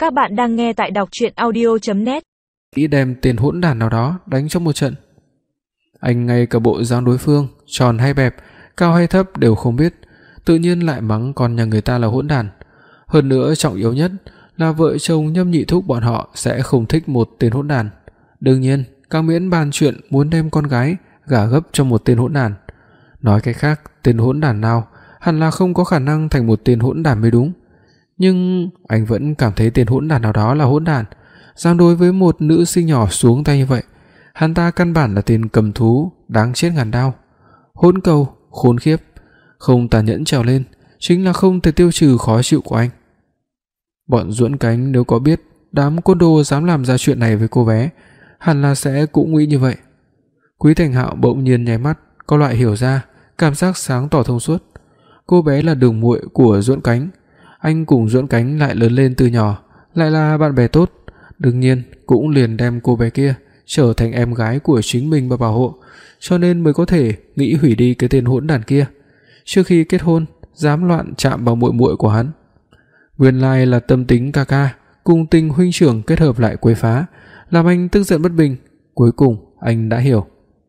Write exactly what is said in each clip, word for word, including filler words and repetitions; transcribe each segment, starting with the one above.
Các bạn đang nghe tại đọc truyện audio chấm net. Ý đem tên hỗn đản nào đó đánh trong một trận. Anh ngay cả bộ dáng đối phương tròn hay bẹp, cao hay thấp đều không biết, tự nhiên lại mắng con nhà người ta là hỗn đản. Hơn nữa trọng yếu nhất là vợ chồng Nhâm Nhị Thúc bọn họ sẽ không thích một tên hỗn đản. Đương nhiên, càng miễn bàn chuyện muốn đem con gái gả gấp cho một tên hỗn đản. Nói cách khác, tên hỗn đản nào hẳn là không có khả năng thành một tên hỗn đản mới đúng. Nhưng anh vẫn cảm thấy tên hỗn đản nào đó là hỗn đản, dám đối với một nữ sinh nhỏ xuống tay như vậy. Hắn ta căn bản là tên cầm thú đáng chết ngàn đao. Hỗn cầu, khốn khiếp, không tàn nhẫn trèo lên chính là không thể tiêu trừ khó chịu của anh. Bọn Duẫn Cánh nếu có biết đám côn đồ dám làm ra chuyện này với cô bé, hẳn là sẽ cũng nghĩ như vậy. Quý Thành Hạo bỗng nhiên nháy mắt, có loại hiểu ra, cảm giác sáng tỏ thông suốt. Cô bé là đường muội của Duẫn Cánh, anh cùng Duẫn Cánh lại lớn lên từ nhỏ, lại là bạn bè tốt, đương nhiên cũng liền đem cô bé kia trở thành em gái của chính mình mà bảo hộ, cho nên mới có thể nghĩ hủy đi cái tên hỗn đản kia. Trước khi kết hôn, dám loạn chạm vào muội muội của hắn. Nguyên lai là tâm tính ca ca cùng tình huynh trưởng kết hợp lại quấy phá, làm anh tức giận bất bình. Cuối cùng anh đã hiểu.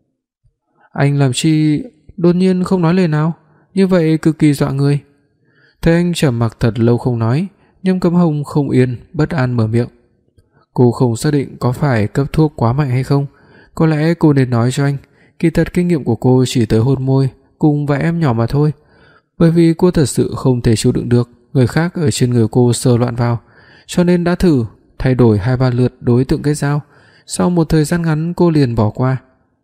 Anh làm chi đột nhiên không nói lời nào, như vậy cực kỳ dọa người. Thấy anh trầm mặc thật lâu không nói, Nhâm Cấm Hồng không yên, bất an mở miệng. Cô không xác định có phải cấp thuốc quá mạnh hay không, có lẽ cô nên nói cho anh, kỳ thật kinh nghiệm của cô chỉ tới hôn môi cùng vài em nhỏ mà thôi, bởi vì cô thật sự không thể chịu đựng được người khác ở trên người cô sờ loạn vào, cho nên đã thử thay đổi hai ba lượt đối tượng kết giao, sau một thời gian ngắn cô liền bỏ qua.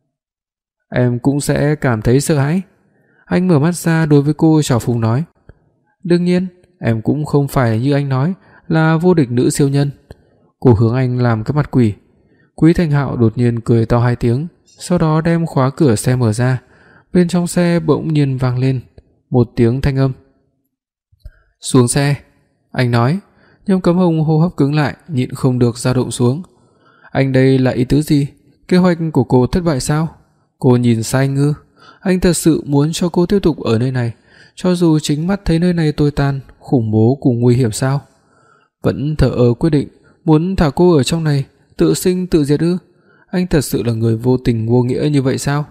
Em cũng sẽ cảm thấy sợ hãi. Anh mở mắt ra đối với cô trào phúng nói. Đương nhiên, em cũng không phải như anh nói là vô địch nữ siêu nhân. Cô hướng anh làm cái mặt quỷ. Quý Thành Hạo đột nhiên cười to hai tiếng, sau đó đem khóa cửa xe mở ra. Bên trong xe bỗng nhiên vang lên một tiếng thanh âm. Xuống xe, anh nói. Nhâm Cấm Hồng hô hấp cứng lại, nhịn không được dao động xuống. Anh đây là ý tứ gì? Kế hoạch của cô thất bại sao? Cô nhìn sai ngư? Anh thật sự muốn cho cô tiếp tục ở nơi này, cho dù chính mắt thấy nơi này tồi tàn, khủng bố cùng nguy hiểm sao? Vẫn thờ ơ quyết định muốn thả cô ở trong này, tự sinh tự diệt ư? Anh thật sự là người vô tình vô nghĩa như vậy sao?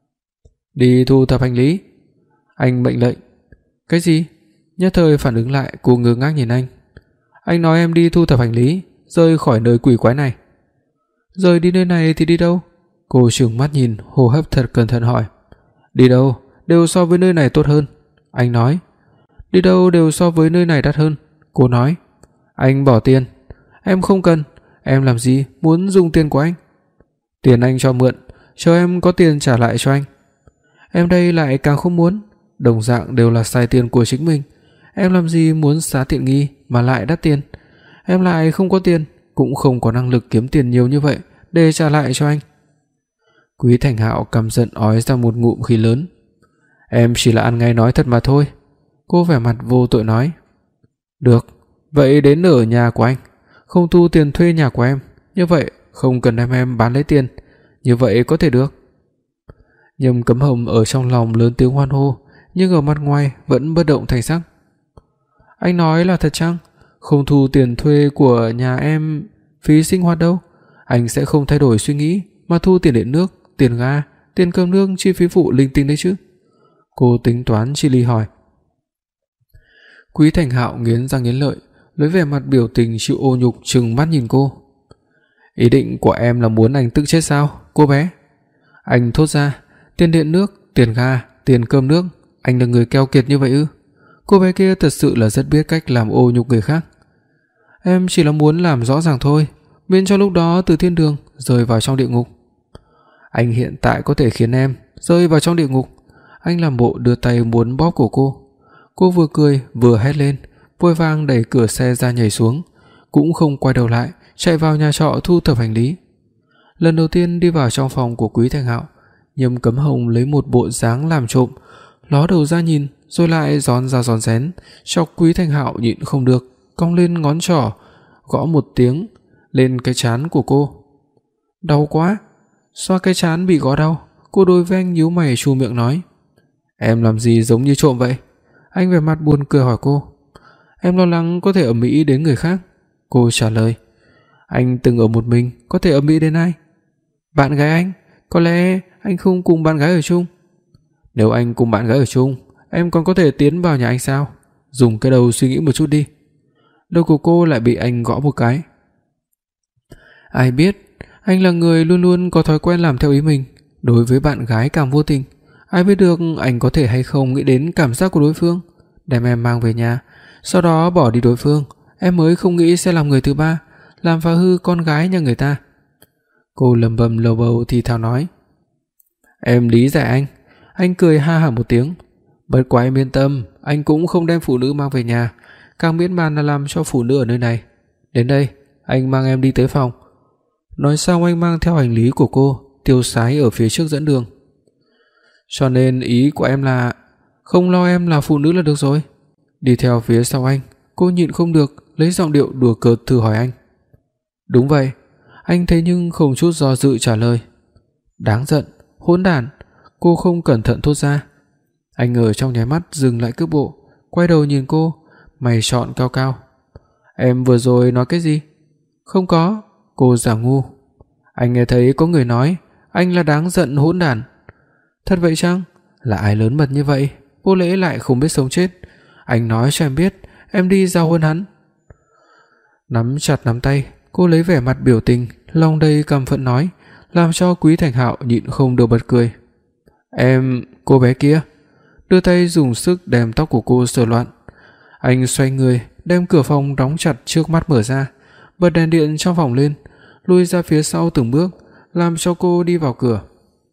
Đi thu thập hành lý. Anh mệnh lệnh. Cái gì? Nhất thời phản ứng lại, cô ngơ ngác nhìn anh. Anh nói em đi thu thập hành lý, rời khỏi nơi quỷ quái này. Rời đi nơi này thì đi đâu? Cô trừng mắt nhìn, hô hấp thật cẩn thận hỏi. Đi đâu đều so với nơi này tốt hơn. Anh nói. Đi đâu đều so với nơi này đắt hơn. Cô nói. Anh bỏ tiền. Em không cần. Em làm gì muốn dùng tiền của anh? Tiền anh cho mượn, chờ em có tiền trả lại cho anh. Em đây lại càng không muốn. Đồng dạng đều là xài tiền của chính mình, em làm gì muốn xá tiện nghi mà lại đắt tiền. Em lại không có tiền, cũng không có năng lực kiếm tiền nhiều như vậy để trả lại cho anh. Quý Thành Hạo căm giận ói ra một ngụm khí lớn. Em chỉ là ăn ngay nói thật mà thôi. Cô vẻ mặt vô tội nói. Được, vậy đến ở nhà của anh, không thu tiền thuê nhà của em, như vậy không cần đem em bán lấy tiền, như vậy có thể được. Nhâm Cấm Hồng ở trong lòng lớn tiếng hoan hô, nhưng ở mặt ngoài vẫn bất động thành sắc. Anh nói là thật chăng? Không thu tiền thuê của nhà em, phí sinh hoạt đâu? Anh sẽ không thay đổi suy nghĩ mà thu tiền điện nước, tiền ga, tiền cơm nước, chi phí phụ linh tinh đấy chứ? Cô tính toán chi ly hỏi. Quý Thành Hạo nghiến răng nghiến lợi, lấy vẻ mặt biểu tình chịu ô nhục trừng mắt nhìn cô. Ý định của em là muốn anh tức chết sao, cô bé? Anh thốt ra, tiền điện nước, tiền ga, tiền cơm nước, anh là người keo kiệt như vậy ư? Cô bé kia thật sự là rất biết cách làm ô nhục người khác. Em chỉ là muốn làm rõ ràng thôi, miễn cho lúc đó từ thiên đường rơi vào trong địa ngục. Anh hiện tại có thể khiến em rơi vào trong địa ngục. Anh làm bộ đưa tay muốn bóp cổ cô. Cô vừa cười vừa hét lên, vội vàng đẩy cửa xe ra nhảy xuống, cũng không quay đầu lại, chạy vào nhà trọ thu thập hành lý. Lần đầu tiên đi vào trong phòng của Quý Thành Hạo, Nhâm Cấm Hồng lấy một bộ dáng làm trộm, ló đầu ra nhìn, rồi lại gión ra gión rén, chọc Quý Thành Hạo nhịn không được, cong lên ngón trỏ, gõ một tiếng lên cái trán của cô. Đau quá. Xoa cái trán bị gõ đau, cô đối với anh nhíu mày chu miệng nói. Em làm gì giống như trộm vậy? Anh vẻ mặt buồn cười hỏi cô. Em lo lắng có thể ầm ĩ đến người khác. Cô trả lời. Anh từng ở một mình, có thể ầm ĩ đến ai? Bạn gái anh, có lẽ anh không cùng bạn gái ở chung. Nếu anh cùng bạn gái ở chung, em còn có thể tiến vào nhà anh sao? Dùng cái đầu suy nghĩ một chút đi. Đầu của cô lại bị anh gõ một cái. Ai biết, anh là người luôn luôn có thói quen làm theo ý mình, đối với bạn gái càng vô tình. Ai biết được anh có thể hay không nghĩ đến cảm giác của đối phương, đem em mang về nhà, sau đó bỏ đi đối phương, em mới không nghĩ sẽ làm người thứ ba, làm phá hư con gái nhà người ta. Cô lẩm bẩm lầu bầu thì thào nói. Em lý giải anh. Anh cười ha hả một tiếng. Bất quá em yên tâm, anh cũng không đem phụ nữ mang về nhà, càng miễn bàn là làm cho phụ nữ ở nơi này. Đến đây, anh mang em đi tới phòng. Nói xong anh mang theo hành lý của cô, tiêu sái ở phía trước dẫn đường. Cho nên ý của em là không lo em là phụ nữ là được rồi. Đi theo phía sau anh, cô nhịn không được lấy giọng điệu đùa cợt thử hỏi anh. Đúng vậy. Anh thế nhưng không chút do dự trả lời. Đáng giận, hỗn đản. Cô không cẩn thận thốt ra. Anh ở trong nháy mắt dừng lại cước bộ, quay đầu nhìn cô, mày trọn cao cao. Em vừa rồi nói cái gì? Không có. Cô giả ngu. Anh nghe thấy có người nói anh là đáng giận hỗn đản. Thật vậy chăng? Là ai lớn mật như vậy, vô lễ lại không biết sống chết. Anh nói cho em biết, em đi giao huấn hắn. Nắm chặt nắm tay, cô lấy vẻ mặt biểu tình, lòng đầy căm phẫn nói, làm cho Quý Thành Hạo nhịn không được bật cười. Em, cô bé kia. Đưa tay dùng sức đem tóc của cô sờ loạn. Anh xoay người, đem cửa phòng đóng chặt trước mắt mở ra, bật đèn điện trong phòng lên, lùi ra phía sau từng bước, làm cho cô đi vào cửa.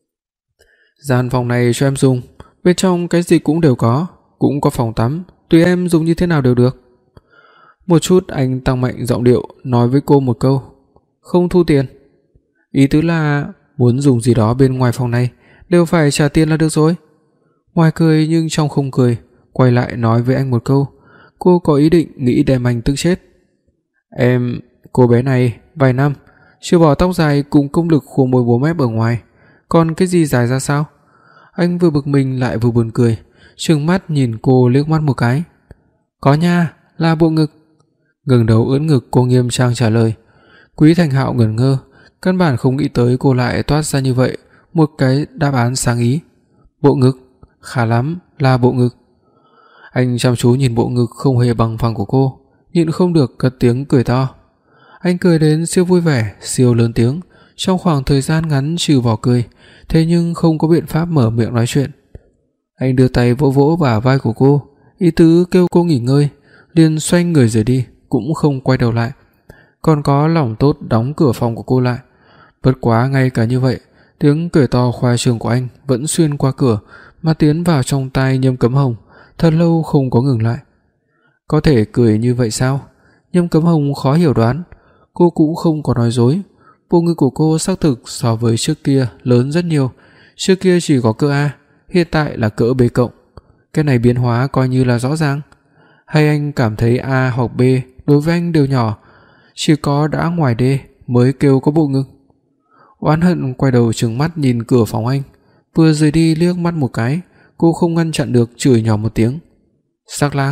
Gian phòng này cho em dùng, bên trong cái gì cũng đều có, cũng có phòng tắm, tùy em dùng như thế nào đều được. Một chút anh tăng mạnh giọng điệu nói với cô một câu, không thu tiền. Ý tứ là muốn dùng gì đó bên ngoài phòng này đều phải trả tiền là được rồi. Ngoài cười nhưng trong không cười, quay lại nói với anh một câu, cô có ý định nghĩ đem anh tức chết. Em, cô bé này vài năm chưa bỏ tóc dài cùng công lực khua môi bố mép ở ngoài, còn cái gì dài ra sao? Anh vừa bực mình lại vừa buồn cười, trừng mắt nhìn cô liếc mắt một cái. Có nha, là bộ ngực. Ngẩng đầu ưỡn ngực, cô nghiêm trang trả lời. Quý Thành Hạo ngẩn ngơ, căn bản không nghĩ tới cô lại toát ra như vậy một cái đáp án sáng ý. Bộ ngực, khá lắm, là bộ ngực. Anh chăm chú nhìn bộ ngực không hề bằng phẳng của cô, nhịn không được cất tiếng cười to. Anh cười đến siêu vui vẻ, siêu lớn tiếng, trong khoảng thời gian ngắn trừ bỏ cười, thế nhưng không có biện pháp mở miệng nói chuyện. Anh đưa tay vỗ vỗ bả vai của cô, ý tứ kêu cô nghỉ ngơi, liền xoay người rời đi, cũng không quay đầu lại. Còn có lòng tốt đóng cửa phòng của cô lại. Bất quá ngay cả như vậy, tiếng cười to khoa trương của anh vẫn xuyên qua cửa mà tiến vào trong tai Nhâm Cấm Hồng, thật lâu không có ngừng lại. Có thể cười như vậy sao? Nhâm Cấm Hồng khó hiểu đoán. Cô cũng không có nói dối, bộ ngực của cô xác thực so với trước kia lớn rất nhiều. Trước kia chỉ có cỡ A, hiện tại là cỡ B cộng. Cái này biến hóa coi như là rõ ràng. Hay anh cảm thấy A hoặc B đối với anh đều nhỏ, chỉ có đã ngoài D mới kêu có bộ ngực? Oán hận quay đầu trừng mắt nhìn cửa phòng anh, vừa rời đi liếc mắt một cái, cô không ngăn chặn được chửi nhỏ một tiếng. Sắc lang.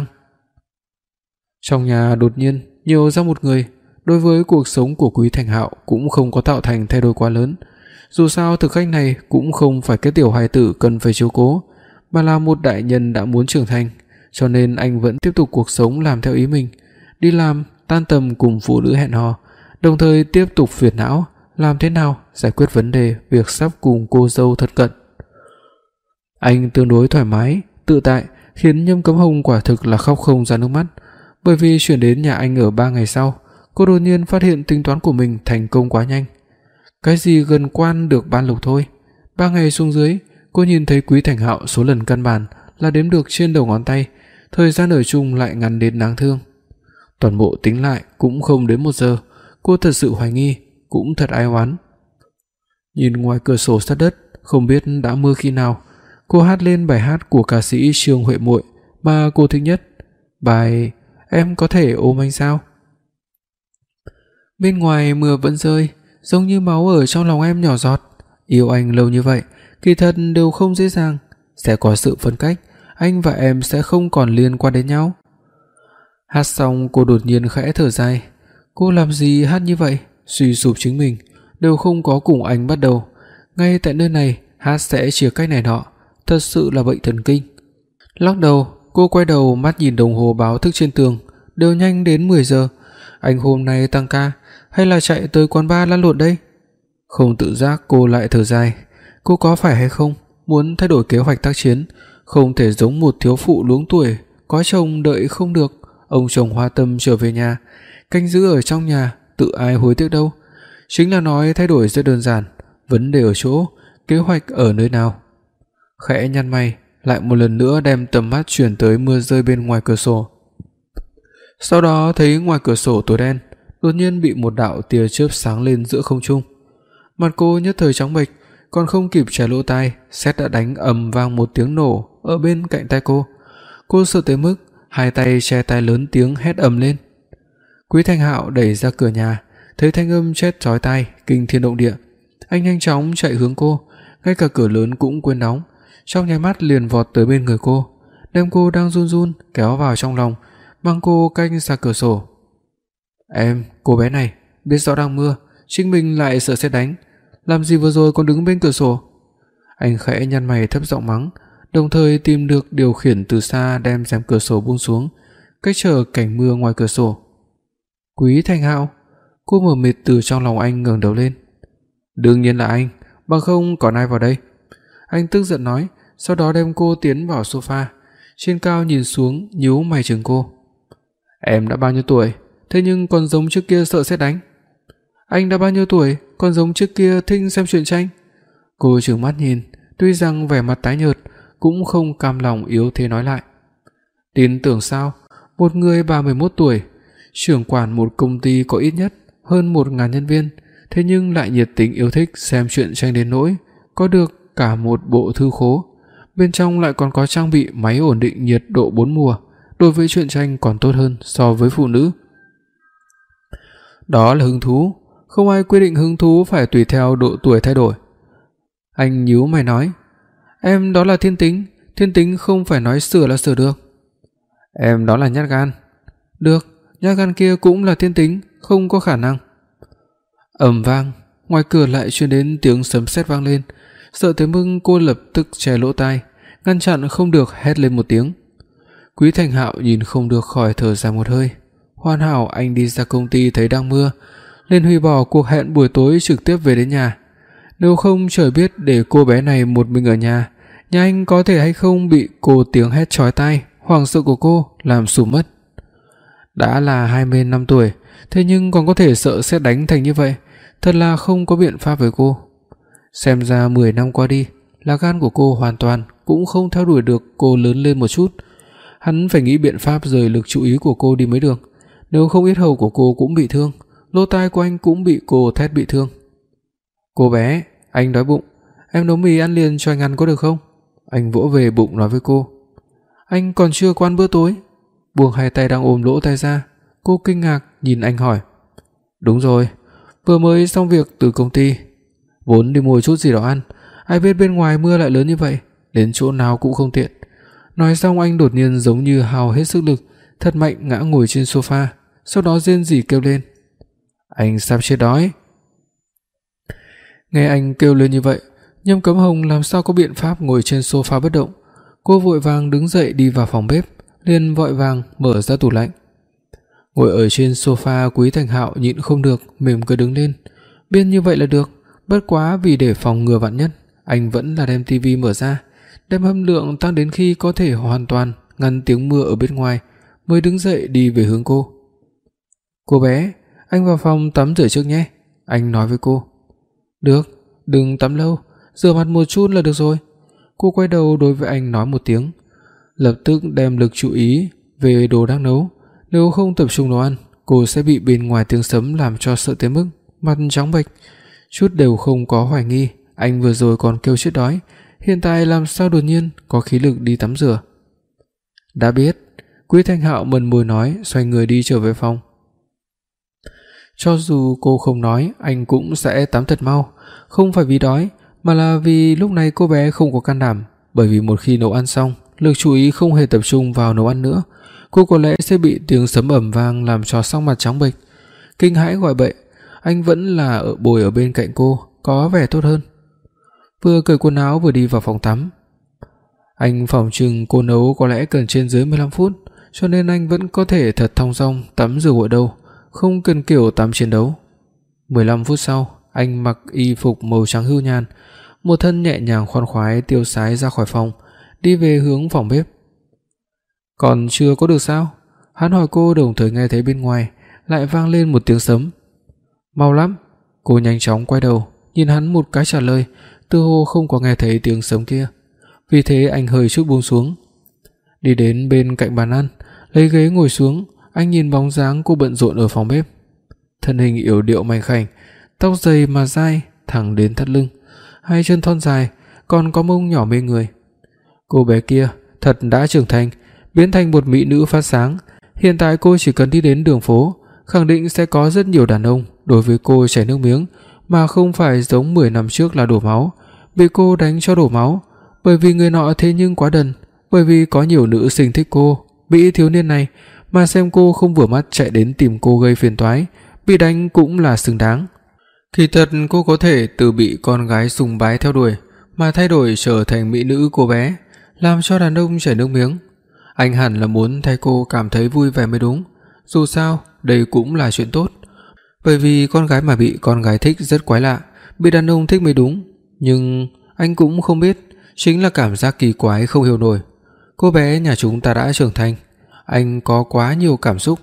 Trong nhà đột nhiên nhiều ra một người, đối với cuộc sống của Quý Thành Hạo cũng không có tạo thành thay đổi quá lớn. Dù sao thực khách này cũng không phải cái tiểu hài tử cần phải chiếu cố, mà là một đại nhân đã muốn trưởng thành, cho nên anh vẫn tiếp tục cuộc sống làm theo ý mình, đi làm, tan tầm cùng phụ nữ hẹn hò, đồng thời tiếp tục phiền não làm thế nào giải quyết vấn đề việc sắp cùng cô dâu thật cận. Anh tương đối thoải mái, tự tại, khiến Nhâm Cấm Hồng quả thực là khóc không ra nước mắt, bởi vì chuyển đến nhà anh ở ba ngày sau, cô đột nhiên phát hiện tính toán của mình thành công quá nhanh. Cái gì gần quan được ban lộc thôi. Ba ngày xuống dưới, cô nhìn thấy Quý Thành Hạo số lần căn bản là đếm được trên đầu ngón tay, thời gian ở chung lại ngắn đến đáng thương. Toàn bộ tính lại cũng không đến một giờ, cô thật sự hoài nghi, cũng thật ai oán. Nhìn ngoài cửa sổ sát đất, không biết đã mưa khi nào, cô hát lên bài hát của ca sĩ Trương Huệ Muội mà cô thích nhất, bài Em có thể ôm anh sao. Bên ngoài mưa vẫn rơi, giống như máu ở trong lòng em nhỏ giọt. Yêu anh lâu như vậy, kỳ thật đều không dễ dàng. Sẽ có sự phân cách, anh và em sẽ không còn liên quan đến nhau. Hát xong cô đột nhiên khẽ thở dài. Cô làm gì hát như vậy? Suy sụp chính mình, đều không có cùng anh bắt đầu. Ngay tại nơi này hát sẽ chia cách này nọ, thật sự là bệnh thần kinh. Lắc đầu, cô quay đầu mắt nhìn đồng hồ báo thức trên tường, đều nhanh đến mười giờ. Anh hôm nay tăng ca hay là chạy tới quán bar lăn lộn đây? Không tự giác cô lại thở dài. Cô có phải hay không muốn thay đổi kế hoạch tác chiến, không thể giống một thiếu phụ luống tuổi, có chồng đợi không được, ông chồng hoa tâm trở về nhà, canh giữ ở trong nhà, tự ai hối tiếc đâu. Chính là nói thay đổi rất đơn giản, vấn đề ở chỗ kế hoạch ở nơi nào. Khẽ nhăn mày, lại một lần nữa đem tầm mắt chuyển tới mưa rơi bên ngoài cửa sổ. Sau đó thấy ngoài cửa sổ tối đen, đột nhiên bị một đạo tia chớp sáng lên giữa không trung. Mặt cô nhất thời trắng bệch, còn không kịp che lỗ tai, sét đã đánh ầm vang một tiếng nổ ở bên cạnh tai cô. Cô sợ tới mức hai tay che tai lớn tiếng hét ầm lên. Quý Thành Hạo đẩy ra cửa nhà, thấy thanh âm chết chói tai kinh thiên động địa, anh nhanh chóng chạy hướng cô, ngay cả cửa lớn cũng quên đóng, trong nháy mắt liền vọt tới bên người cô, đem cô đang run run kéo vào trong lòng, mang cô cách xa cửa sổ. "Em, cô bé này, biết rõ đang mưa, chính mình lại sợ sét đánh, làm gì vừa rồi còn đứng bên cửa sổ?" Anh khẽ nhăn mày thấp giọng mắng, đồng thời tìm được điều khiển từ xa đem rèm cửa sổ buông xuống, cách trở cảnh mưa ngoài cửa sổ. "Quý Thành Hạo." Cô mờ mịt từ trong lòng anh ngẩng đầu lên. "Đương nhiên là anh, bằng không còn ai vào đây?" Anh tức giận nói, sau đó đem cô tiến vào sofa, trên cao nhìn xuống, nhíu mày chừng cô. "Em đã bao nhiêu tuổi, thế nhưng còn giống trước kia sợ sét đánh?" "Anh đã bao nhiêu tuổi, còn giống trước kia thích xem truyện tranh?" Cô trừng mắt nhìn, tuy rằng vẻ mặt tái nhợt, cũng không cam lòng yếu thế nói lại. Tin tưởng sao, một người ba mươi mốt tuổi, trưởng quản một công ty có ít nhất hơn một nghìn nhân viên, thế nhưng lại nhiệt tình yêu thích xem truyện tranh đến nỗi có được cả một bộ thư khố, bên trong lại còn có trang bị máy ổn định nhiệt độ bốn mùa, đối với truyện tranh còn tốt hơn so với phụ nữ. Đó là hứng thú, không ai quy định hứng thú phải tùy theo độ tuổi thay đổi. Anh nhíu mày nói, "Em đó là thiên tính, thiên tính không phải nói sửa là sửa được." "Em đó là nhát gan." "Được, nhát gan kia cũng là thiên tính, không có khả năng." Ầm vang, ngoài cửa lại truyền đến tiếng sấm sét vang lên, sợ tới mức cô lập tức che lỗ tai, ngăn chặn không được hét lên một tiếng. Quý Thành Hạo nhìn không được khỏi thở dài một hơi. Hoàn hảo anh đi ra công ty thấy đang mưa, nên hủy bỏ cuộc hẹn buổi tối trực tiếp về đến nhà. Nếu không trời biết để cô bé này một mình ở nhà, nhà anh có thể hay không bị cô tiếng hét chói tai, hoảng sợ của cô làm sụp mất. Đã là hai mươi lăm tuổi, thế nhưng còn có thể sợ sét đánh thành như vậy, thật là không có biện pháp với cô. Xem ra mười năm qua đi, lá gan của cô hoàn toàn cũng không theo đuổi được cô lớn lên một chút. Hắn phải nghĩ biện pháp rời lực chú ý của cô đi mới được, nếu không yết hầu của cô cũng bị thương, lỗ tai của anh cũng bị cô thét bị thương. "Cô bé, anh đói bụng, em nấu mì ăn liền cho anh ăn có được không?" Anh vỗ về bụng nói với cô. "Anh còn chưa có ăn bữa tối." Buông hai tay đang ôm lỗ tai ra, cô kinh ngạc nhìn anh hỏi. "Đúng rồi, vừa mới xong việc từ công ty, vốn đi mua chút gì đó ăn, ai biết bên ngoài mưa lại lớn như vậy, đến chỗ nào cũng không tiện." Nói xong anh đột nhiên giống như hao hết sức lực, thật mạnh ngã ngồi trên sofa, sau đó rên rỉ kêu lên. "Anh sắp chết đói." Nghe anh kêu lên như vậy, Nhâm Cấm Hồng làm sao có biện pháp ngồi trên sofa bất động. Cô vội vàng đứng dậy đi vào phòng bếp, liền vội vàng mở ra tủ lạnh. Ngồi ở trên sofa, Quý Thành Hạo nhịn không được mỉm cười đứng lên. Biết như vậy là được, bất quá vì để phòng ngừa vạn nhất, anh vẫn là đem tivi mở ra, đem âm lượng tăng đến khi có thể hoàn toàn ngăn tiếng mưa ở bên ngoài, mới đứng dậy đi về hướng cô. "Cô bé, anh vào phòng tắm rửa trước nhé." Anh nói với cô. "Được, đừng tắm lâu, rửa mặt một chút là được rồi." Cô quay đầu đối với anh nói một tiếng, lập tức đem lực chú ý về đồ đang nấu, nếu không tập trung nấu ăn, cô sẽ bị bên ngoài tiếng sấm làm cho sợ tới mức mặt trắng bệch, chút đều không có hoài nghi anh vừa rồi còn kêu chết đói, hiện tại làm sao đột nhiên có khí lực đi tắm rửa. "Đã biết." Quý Thành Hạo mân môi nói, xoay người đi trở về phòng. Cho dù cô không nói, anh cũng sẽ tắm thật mau, không phải vì đói, mà là vì lúc này cô bé không có can đảm, bởi vì một khi nấu ăn xong, lực chú ý không hề tập trung vào nấu ăn nữa, cô có lẽ sẽ bị tiếng sấm ầm vang làm cho sắc mặt trắng bệch. Kinh hãi gọi bậy, anh vẫn là ở bồi ở bên cạnh cô, có vẻ tốt hơn. Vừa cởi quần áo vừa đi vào phòng tắm. Anh phỏng chừng cô nấu có lẽ cần trên dưới mười lăm phút, cho nên anh vẫn có thể thật thong dong tắm rửa gội đầu, không cần kiểu tắm chiến đấu. mười lăm phút sau, anh mặc y phục màu trắng hưu nhàn, một thân nhẹ nhàng khoan khoái tiêu sái ra khỏi phòng, đi về hướng phòng bếp. Còn chưa có được sao? Hắn hỏi cô, đồng thời nghe thấy bên ngoài lại vang lên một tiếng sấm. Mau lắm. Cô nhanh chóng quay đầu, nhìn hắn một cái trả lời, tựa hồ không có nghe thấy tiếng sấm kia. Vì thế anh hơi chút buông xuống, đi đến bên cạnh bàn ăn, lấy ghế ngồi xuống. Anh nhìn bóng dáng cô bận rộn ở phòng bếp. Thân hình yểu điệu mảnh khảnh, tóc dày mà dai thẳng đến thắt lưng, hai chân thon dài, còn có mông nhỏ mê người. Cô bé kia thật đã trưởng thành, biến thành một mỹ nữ phát sáng. Hiện tại cô chỉ cần đi đến đường phố, khẳng định sẽ có rất nhiều đàn ông đối với cô chảy nước miếng, mà không phải giống mười năm trước là đổ máu, bị cô đánh cho đổ máu, bởi vì người nọ thế nhưng quá đần, bởi vì có nhiều nữ sinh thích cô, bị thiếu niên này mà xem cô không vừa mắt chạy đến tìm cô gây phiền toái, bị đánh cũng là xứng đáng. Kỳ thật cô có thể từ bị con gái sùng bái theo đuổi mà thay đổi trở thành mỹ nữ cô bé, làm cho đàn ông chảy nước miếng. Anh hẳn là muốn thay cô cảm thấy vui vẻ mới đúng, dù sao đây cũng là chuyện tốt. Bởi vì con gái mà bị con gái thích rất quái lạ, bị đàn ông thích mới đúng, nhưng anh cũng không biết, chính là cảm giác kỳ quái không hiểu nổi. Cô bé nhà chúng ta đã trưởng thành, anh có quá nhiều cảm xúc.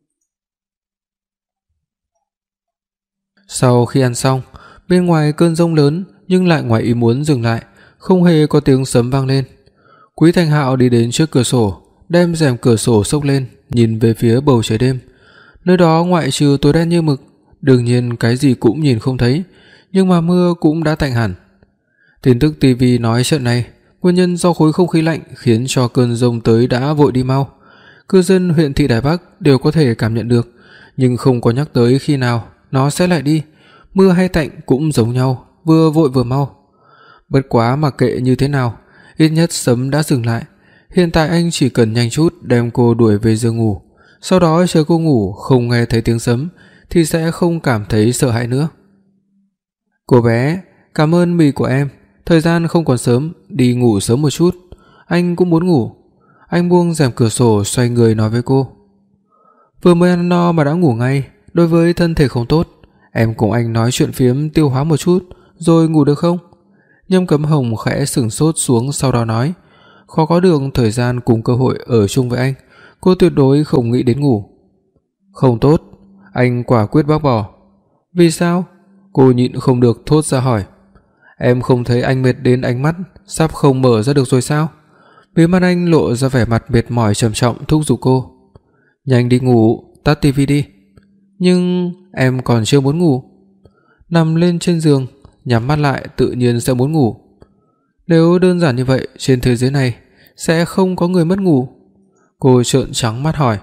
Sau khi ăn xong, bên ngoài cơn giông lớn nhưng lại ngoài ý muốn dừng lại, không hề có tiếng sấm vang lên. Quý Thành Hạo đi đến trước cửa sổ, đem rèm cửa sổ xốc lên, nhìn về phía bầu trời đêm. Nơi đó ngoại trừ tối đen như mực, đương nhiên cái gì cũng nhìn không thấy, nhưng mà mưa cũng đã tạnh hẳn. Tin tức ti vi nói trận này nguyên nhân do khối không khí lạnh khiến cho cơn giông tới đã vội đi mau. Cư dân huyện thị Đài Bắc đều có thể cảm nhận được, nhưng không có nhắc tới khi nào nó sẽ lại đi. Mưa hay tạnh cũng giống nhau, vừa vội vừa mau. Bất quá mặc kệ như thế nào, ít nhất sấm đã dừng lại. Hiện tại anh chỉ cần nhanh chút đem cô đuổi về giường ngủ, sau đó chờ cô ngủ không nghe thấy tiếng sấm thì sẽ không cảm thấy sợ hãi nữa. Cô bé, cảm ơn mì của em, thời gian không còn sớm, đi ngủ sớm một chút, anh cũng muốn ngủ. Anh buông rèm cửa sổ, xoay người nói với cô. Vừa mới ăn no mà đã ngủ ngay, đối với thân thể không tốt. Em cùng anh nói chuyện phiếm tiêu hóa một chút rồi ngủ được không? Nhâm Cẩm Hồng khẽ sững sốt xuống, sau đó nói, khó có được thời gian cùng cơ hội ở chung với anh, cô tuyệt đối không nghĩ đến ngủ. Không tốt, anh quả quyết bác bỏ. Vì sao? Cô nhịn không được thốt ra hỏi. Em không thấy anh mệt đến ánh mắt sắp không mở ra được rồi sao? Phía mặt anh lộ ra vẻ mặt mệt mỏi trầm trọng, thúc giục cô. Nhanh đi ngủ, tắt tivi đi. Nhưng em còn chưa muốn ngủ. Nằm lên trên giường, nhắm mắt lại tự nhiên sẽ muốn ngủ. Nếu đơn giản như vậy, trên thế giới này sẽ không có người mất ngủ. Cô trợn trắng mắt hỏi.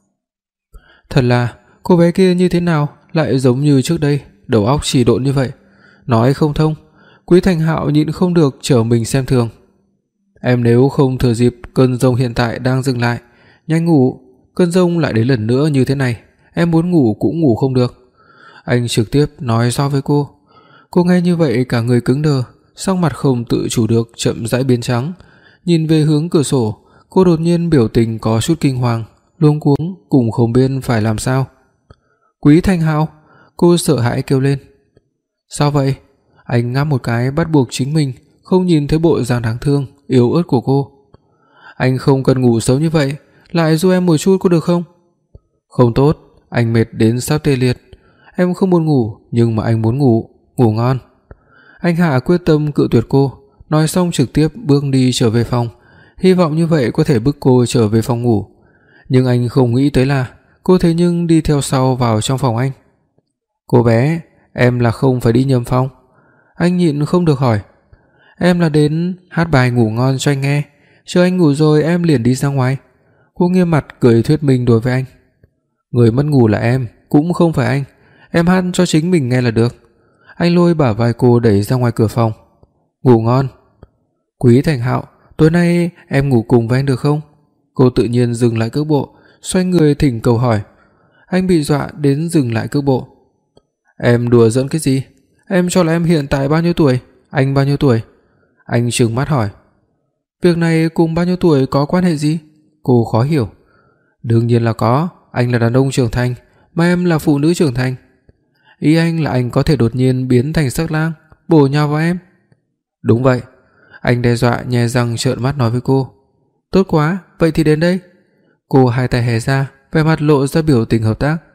Thật là, cô bé kia như thế nào lại giống như trước đây, đầu óc chỉ độn như vậy, nói không thông. Quý Thành Hạo nhịn không được trở mình xem thường. Em nếu không thừa dịp cơn giông hiện tại đang dừng lại, nhanh ngủ, cơn giông lại đến lần nữa như thế này, em muốn ngủ cũng ngủ không được. Anh trực tiếp nói so với cô. Cô nghe như vậy cả người cứng đờ, sắc mặt không tự chủ được chậm rãi biến trắng, nhìn về hướng cửa sổ. Cô đột nhiên biểu tình có chút kinh hoàng, luống cuống cùng không biết phải làm sao. Quý Thành Hạo, cô sợ hãi kêu lên. Sao vậy? Anh ngáp một cái, bắt buộc chính mình không nhìn thấy bộ dạng đáng thương yếu ớt của cô. Anh không cần ngủ sớm như vậy, lại giúp em một chút có được không? Không tốt, anh mệt đến sắp tê liệt. Em không muốn ngủ, nhưng mà anh muốn ngủ, ngủ ngon. Anh hạ quyết tâm cự tuyệt cô, nói xong trực tiếp bước đi trở về phòng, hy vọng như vậy có thể bức cô trở về phòng ngủ. Nhưng anh không nghĩ tới là cô thế nhưng đi theo sau vào trong phòng anh. Cô bé, em là không phải đi nhầm phòng? Anh nhịn không được hỏi. Em là đến hát bài ngủ ngon cho anh nghe, chờ anh ngủ rồi em liền đi ra ngoài. Cô nghiêm mặt cười thuyết minh đối với anh. Người mất ngủ là em, cũng không phải anh. Em hát cho chính mình nghe là được. Anh lôi bả vai cô đẩy ra ngoài cửa phòng. Ngủ ngon. Quý Thành Hạo, tối nay em ngủ cùng với anh được không? Cô tự nhiên dừng lại cước bộ, xoay người thỉnh cầu hỏi. Anh bị dọa đến dừng lại cước bộ. Em đùa giỡn cái gì? Em cho là em hiện tại bao nhiêu tuổi? Anh bao nhiêu tuổi? Anh trừng mắt hỏi. Việc này cùng bao nhiêu tuổi có quan hệ gì? Cô khó hiểu. Đương nhiên là có, anh là đàn ông trưởng thành, mà em là phụ nữ trưởng thành. Ý anh là anh có thể đột nhiên biến thành sắc lang, bổ nhào vào em. Đúng vậy. Anh đe dọa nhe răng trợn mắt nói với cô. Tốt quá, vậy thì đến đây. Cô hai tay hé ra, vẻ mặt lộ ra biểu tình hợp tác.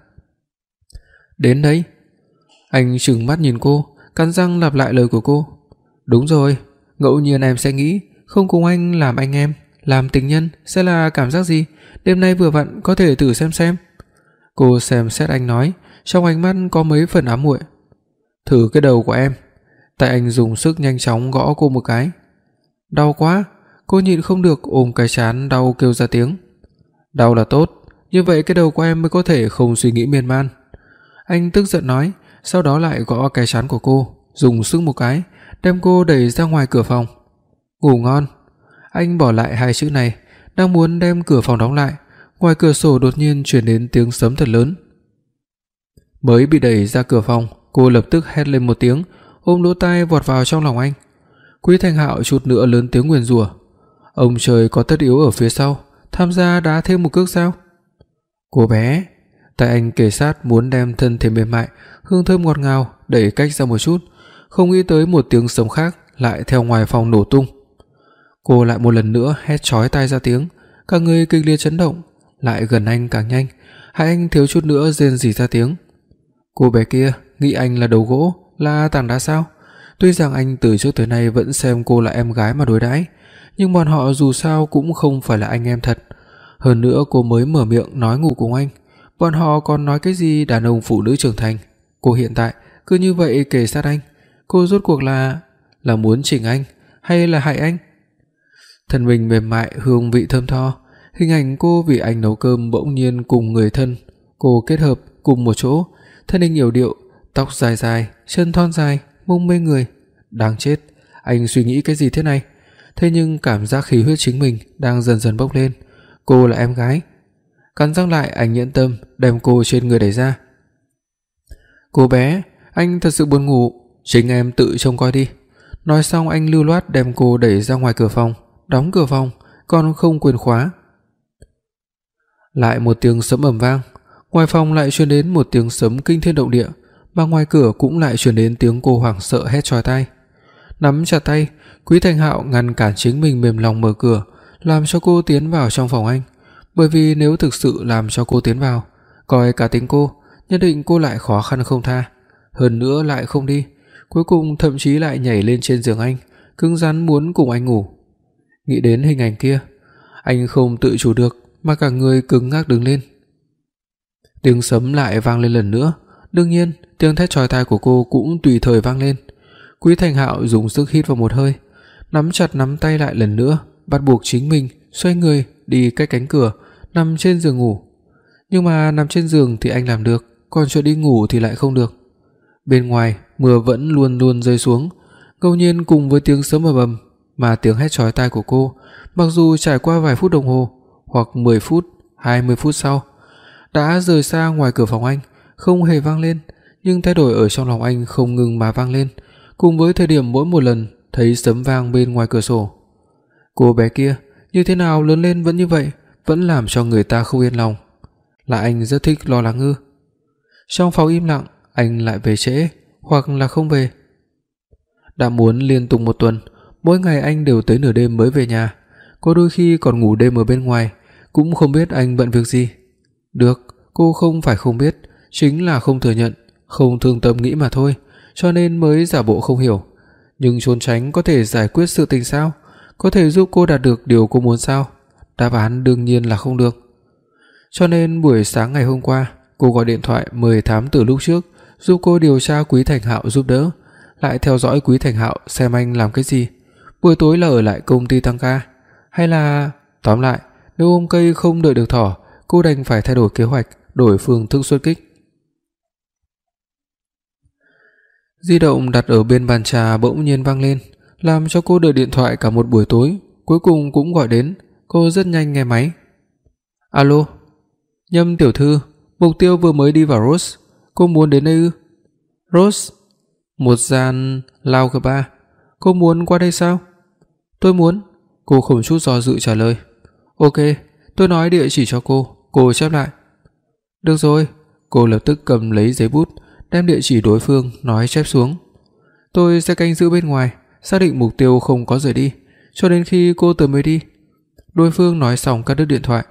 Đến đấy. Anh trừng mắt nhìn cô, cắn răng lặp lại lời của cô. Đúng rồi, ngẫu nhiên em sẽ nghĩ không cùng anh làm anh em, làm tình nhân sẽ là cảm giác gì, đêm nay vừa vặn có thể thử xem xem. Cô xem xét anh nói, trong ánh mắt có mấy phần ám muội. Thử cái đầu của em. Tay anh dùng sức nhanh chóng gõ cô một cái. Đau quá, cô nhịn không được ôm cái trán đau kêu ra tiếng. Đau là tốt, như vậy cái đầu của em mới có thể không suy nghĩ miên man. Anh tức giận nói, sau đó lại gõ cái trán của cô, dùng sức một cái, đem cô đẩy ra ngoài cửa phòng. Ngủ ngon. Anh bỏ lại hai chữ này, đang muốn đem cửa phòng đóng lại, ngoài cửa sổ đột nhiên truyền đến tiếng sấm thật lớn. Mới bị đẩy ra cửa phòng, cô lập tức hét lên một tiếng, ôm lỗ tai vọt vào trong lòng anh. Quý Thành Hạo chút nữa lớn tiếng nguyền rủa. Ông trời có tất yếu ở phía sau, tham gia đá thêm một cước sao? Cô bé. Tay anh kề sát muốn đem thân thể mềm mại, hương thơm ngọt ngào đẩy cách ra một chút, không nghĩ tới một tiếng sấm khác lại theo ngoài phòng nổ tung. Cô lại một lần nữa hét chói tai ra tiếng, cả người kịch liệt chấn động, lại gần anh càng nhanh, hai anh thiếu chút nữa rên rỉ ra tiếng. Cô bé kia nghĩ anh là đầu gỗ, là tảng đá sao? Tuy rằng anh từ trước tới nay vẫn xem cô là em gái mà đối đãi, nhưng bọn họ dù sao cũng không phải là anh em thật. Hơn nữa cô mới mở miệng nói ngủ cùng anh, bọn họ còn nói cái gì đàn ông phụ nữ trưởng thành. Cô hiện tại cứ như vậy kề sát anh, cô rốt cuộc là là muốn chỉnh anh hay là hại anh? Thân mình mềm mại, hương vị thơm tho, hình ảnh cô vì anh nấu cơm bỗng nhiên cùng người thân cô kết hợp cùng một chỗ, thân hình yểu điệu, tóc dài dài, chân thon dài, mông mê người. Đáng chết, anh suy nghĩ cái gì thế này? Thế nhưng cảm giác khí huyết chính mình đang dần dần bốc lên. Cô là em gái. Cắn răng lại, anh nhẫn tâm đem cô trên người đẩy ra. Cô bé, anh thật sự buồn ngủ, chính em tự trông coi đi. Nói xong anh lưu loát đem cô đẩy ra ngoài cửa phòng, đóng cửa phòng, còn không quên khóa. Lại một tiếng sấm ầm vang, ngoài phòng lại truyền đến một tiếng sấm kinh thiên động địa, mà ngoài cửa cũng lại truyền đến tiếng cô hoảng sợ hét chói tai. Nắm chặt tay, Quý Thành Hạo ngăn cản chính mình mềm lòng mở cửa, làm cho cô tiến vào trong phòng anh, bởi vì nếu thực sự làm cho cô tiến vào, coi cả tính cô, nhất định cô lại khó khăn không tha, hơn nữa lại không đi, cuối cùng thậm chí lại nhảy lên trên giường anh, cứng rắn muốn cùng anh ngủ. Nghĩ đến hình ảnh kia, anh không tự chủ được mà cả người cứng ngắc đứng lên. Tiếng sấm lại vang lên lần nữa, đương nhiên, tiếng thét chói tai của cô cũng tùy thời vang lên. Quý Thành Hạo dùng sức hít vào một hơi, nắm chặt nắm tay lại lần nữa, bắt buộc chính mình xoay người đi cách cánh cửa, nằm trên giường ngủ. Nhưng mà nằm trên giường thì anh làm được, còn chuyện đi ngủ thì lại không được. Bên ngoài, mưa vẫn luôn luôn rơi xuống, ngẫu nhiên cùng với tiếng sấm ầm ầm, mà tiếng hét chói tai của cô, mặc dù trải qua vài phút đồng hồ, hoặc mười phút, hai mươi phút sau, đã rời xa ngoài cửa phòng anh, không hề vang lên, nhưng thay đổi ở trong lòng anh không ngừng mà vang lên, cùng với thời điểm mỗi một lần thấy sấm vang bên ngoài cửa sổ. Cô bé kia như thế nào lớn lên vẫn như vậy, vẫn làm cho người ta không yên lòng. Là anh rất thích lo lắng ư? Trong phòng im lặng, anh lại về trễ hoặc là không về. Đã muốn liên tục một tuần, mỗi ngày anh đều tới nửa đêm mới về nhà, có đôi khi còn ngủ đêm ở bên ngoài, cũng không biết anh bận việc gì. Được, cô không phải không biết, chính là không thừa nhận, không thương tâm nghĩ mà thôi, cho nên mới giả bộ không hiểu. Nhưng trốn tránh có thể giải quyết sự tình sao? Có thể giúp cô đạt được điều cô muốn sao? Đáp án đương nhiên là không được. Cho nên buổi sáng ngày hôm qua, cô gọi điện thoại mời thám tử lúc trước giúp cô điều tra Quý Thành Hạo giúp đỡ, lại theo dõi Quý Thành Hạo xem anh làm cái gì, buổi tối là ở lại công ty tăng ca, hay là tóm lại, nếu ôm cây không đợi được thỏ, cô đành phải thay đổi kế hoạch, đổi phương thức xuất kích. Di động đặt ở bên bàn trà bỗng nhiên vang lên, làm cho cô đợi điện thoại cả một buổi tối, cuối cùng cũng gọi đến. Cô rất nhanh nghe máy. Alo, Nhâm tiểu thư, Mục Tiêu vừa mới đi vào Rose. Cô muốn đến đây ư? Rose? Một gian lounge bar. Cô muốn qua đây sao? Tôi muốn. Cô không chút do dự trả lời. Ok, tôi nói địa chỉ cho cô. Cô chép lại. Được rồi. Cô lập tức cầm lấy giấy bút, đem địa chỉ đối phương nói chép xuống. Tôi sẽ canh giữ bên ngoài, xác định mục tiêu không có rời đi, cho đến khi cô tới mới đi. Đối phương nói xong cắt đứt điện thoại.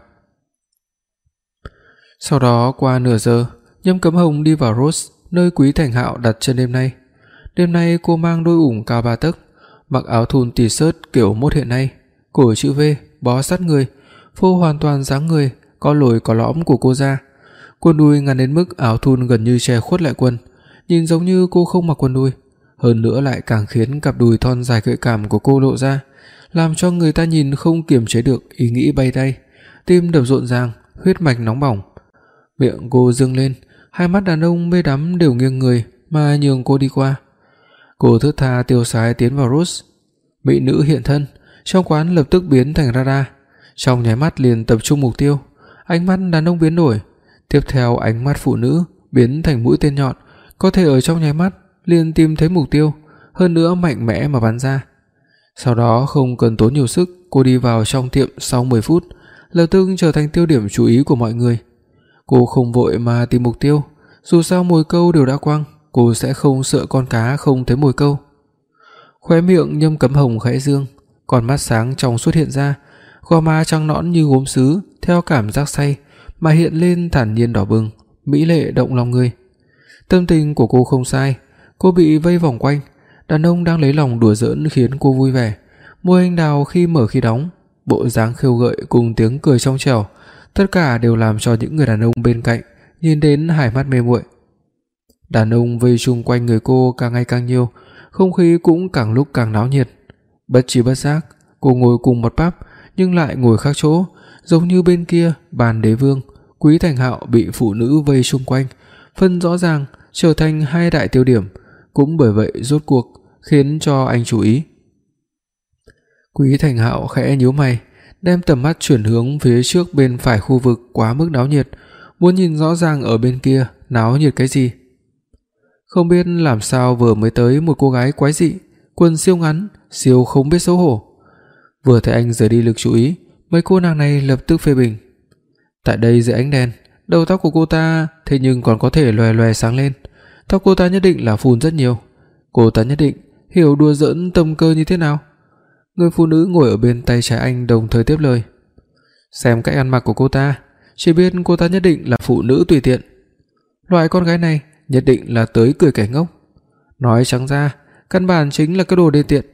Sau đó qua nửa giờ, Nhâm Cẩm Hồng đi vào Rose, nơi Quý Thành Hạo đặt chân đêm nay. Đêm nay cô mang đôi ủng cao ba tấc, mặc áo thun t-shirt kiểu mốt hiện nay, cổ chữ V, bó sát người, phô hoàn toàn dáng người có lồi có lõm của cô ra. Quần đùi ngắn đến mức áo thun gần như che khuất lại quần, nhìn giống như cô không mặc quần đùi, hơn nữa lại càng khiến cặp đùi thon dài gợi cảm của cô lộ ra, làm cho người ta nhìn không kiềm chế được ý nghĩ bay tay, tim đập rộn ràng, huyết mạch nóng bỏng. Miệng cô dương lên, hai mắt đàn ông mê đắm đều nghiêng người mà nhường cô đi qua. Cô thướt tha tiêu sái tiến vào Rose. Mỹ nữ hiện thân, trong quán lập tức biến thành radar, trong nháy mắt liền tập trung mục tiêu. Ánh mắt đàn ông biến đổi, tiếp theo ánh mắt phụ nữ biến thành mũi tên nhọn, có thể ở trong nháy mắt liền tìm thấy mục tiêu, hơn nữa mạnh mẽ mà bắn ra. Sau đó không cần tốn nhiều sức, cô đi vào trong tiệm sau mười phút, lập tức trở thành tiêu điểm chú ý của mọi người. Cô không vội mà tìm mục tiêu, dù sao mồi câu đều đã quăng, cô sẽ không sợ con cá không thấy mồi câu. Khóe miệng Nhâm Cẩm Hồng khẽ dương, con mắt sáng trong suốt hiện ra, gò má trắng nõn như gốm sứ theo cảm giác say mà hiện lên thản nhiên đỏ bừng, mỹ lệ động lòng người. Tâm tình của cô không sai, cô bị vây vòng quanh, đàn ông đang lấy lòng đùa giỡn khiến cô vui vẻ. Môi anh đào khi mở khi đóng, bộ dáng khêu gợi cùng tiếng cười trong trẻo, tất cả đều làm cho những người đàn ông bên cạnh nhìn đến hai mắt mê muội. Đàn ông vây chung quanh người cô càng ngày càng nhiều, không khí cũng càng lúc càng náo nhiệt. Bất chi bất giác, cô ngồi cùng một pub nhưng lại ngồi khác chỗ, giống như bên kia bàn đế vương, Quý Thành Hạo bị phụ nữ vây xung quanh, phân rõ ràng trở thành hai đại tiêu điểm, cũng bởi vậy rốt cuộc khiến cho anh chú ý. Quý Thành Hạo khẽ nhíu mày, đem tầm mắt chuyển hướng phía trước bên phải khu vực quá mức náo nhiệt, muốn nhìn rõ ràng ở bên kia náo nhiệt cái gì. Không biết làm sao vừa mới tới một cô gái quái dị, quần siêu ngắn, siêu không biết xấu hổ. Vừa thấy anh rời đi lực chú ý, mấy cô nàng này lập tức phê bình. Tại đây dưới ánh đèn, đầu tóc của cô ta thế nhưng còn có thể lòe lòe sáng lên, tóc cô ta nhất định là phun rất nhiều. Cô ta nhất định hiểu đùa giỡn tâm cơ như thế nào. Người phụ nữ ngồi ở bên tay trái anh đồng thời tiếp lời. Xem cách ăn mặc của cô ta, chỉ biết cô ta nhất định là phụ nữ tùy tiện. Loại con gái này nhất định là tới cười kẻ ngốc. Nói trắng ra, căn bản chính là cái đồ đê tiện.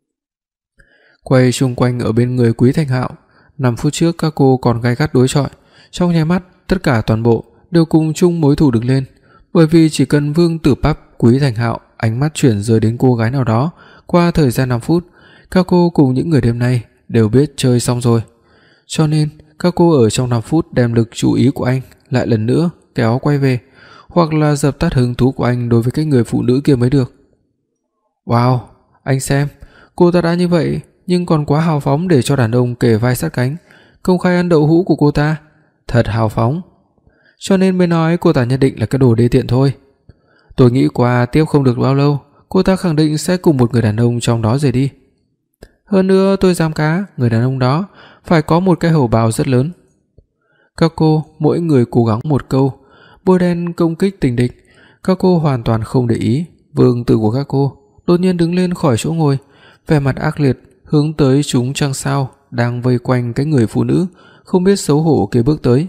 Quay xung quanh ở bên người Quý Thành Hạo, năm phút trước các cô còn gay gắt đối chọi, trong nháy mắt tất cả toàn bộ đều cùng chung mối thù đứng lên, bởi vì chỉ cần Vương Tử Pắp, Quý Thành Hạo ánh mắt chuyển rời đến cô gái nào đó, qua thời gian năm phút, các cô cùng những người đêm nay đều biết chơi xong rồi. Cho nên, các cô ở trong năm phút đem lực chú ý của anh lại lần nữa kéo quay về, hoặc là dập tắt hứng thú của anh đối với cái người phụ nữ kia mới được. Wow, anh xem, cô ta đã như vậy nhưng còn quá hào phóng để cho đàn ông kề vai sát cánh, công khai ăn đậu hũ của cô ta, thật hào phóng. Cho nên mới nói cô ta nhất định là cái đồ đê tiện thôi. Tôi nghĩ qua tiếp không được bao lâu, cô ta khẳng định sẽ cùng một người đàn ông trong đó rời đi. Hơn nữa tôi dám cá, người đàn ông đó phải có một cái hầu bao rất lớn. Các cô mỗi người cố gắng một câu, bôi đen công kích tình địch. Các cô hoàn toàn không để ý. Vương tử của các cô đột nhiên đứng lên khỏi chỗ ngồi, vẻ mặt ác liệt hướng tới chúng trăng sao đang vây quanh cái người phụ nữ không biết xấu hổ kia bước tới.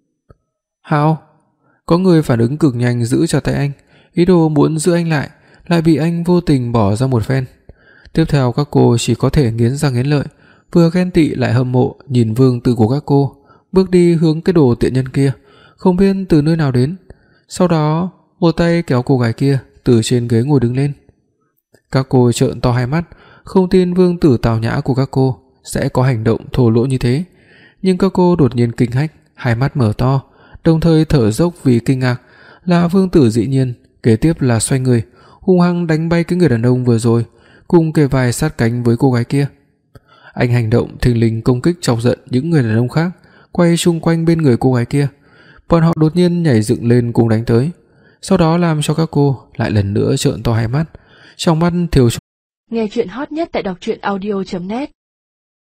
Hạo, có người phản ứng cực nhanh giữ chặt tay anh, ý đồ muốn giữ anh lại, lại bị anh vô tình bỏ ra một phen. Tiếp theo các cô chỉ có thể nghiến răng nghiến lợi, vừa ghen tị lại hâm mộ nhìn vương tử của các cô bước đi hướng cái đồ tiện nhân kia, không biết từ nơi nào đến. Sau đó, một tay kéo cô gái kia từ trên ghế ngồi đứng lên. Các cô trợn to hai mắt, không tin vương tử tào nhã của các cô sẽ có hành động thô lỗ như thế. Nhưng các cô đột nhiên kinh hách, hai mắt mở to, đồng thời thở dốc vì kinh ngạc, là vương tử dĩ nhiên kế tiếp là xoay người, hung hăng đánh bay cái người đàn ông vừa rồi, cùng kề vai sát cánh với cô gái kia. Anh hành động thình lình công kích chọc giận những người đàn ông khác quay xung quanh bên người cô gái kia, bọn họ đột nhiên nhảy dựng lên cùng đánh tới, sau đó làm cho các cô lại lần nữa trợn to hai mắt, trong mắt thiêu. Nghe truyện hot nhất tại đọc truyện audio chấm net.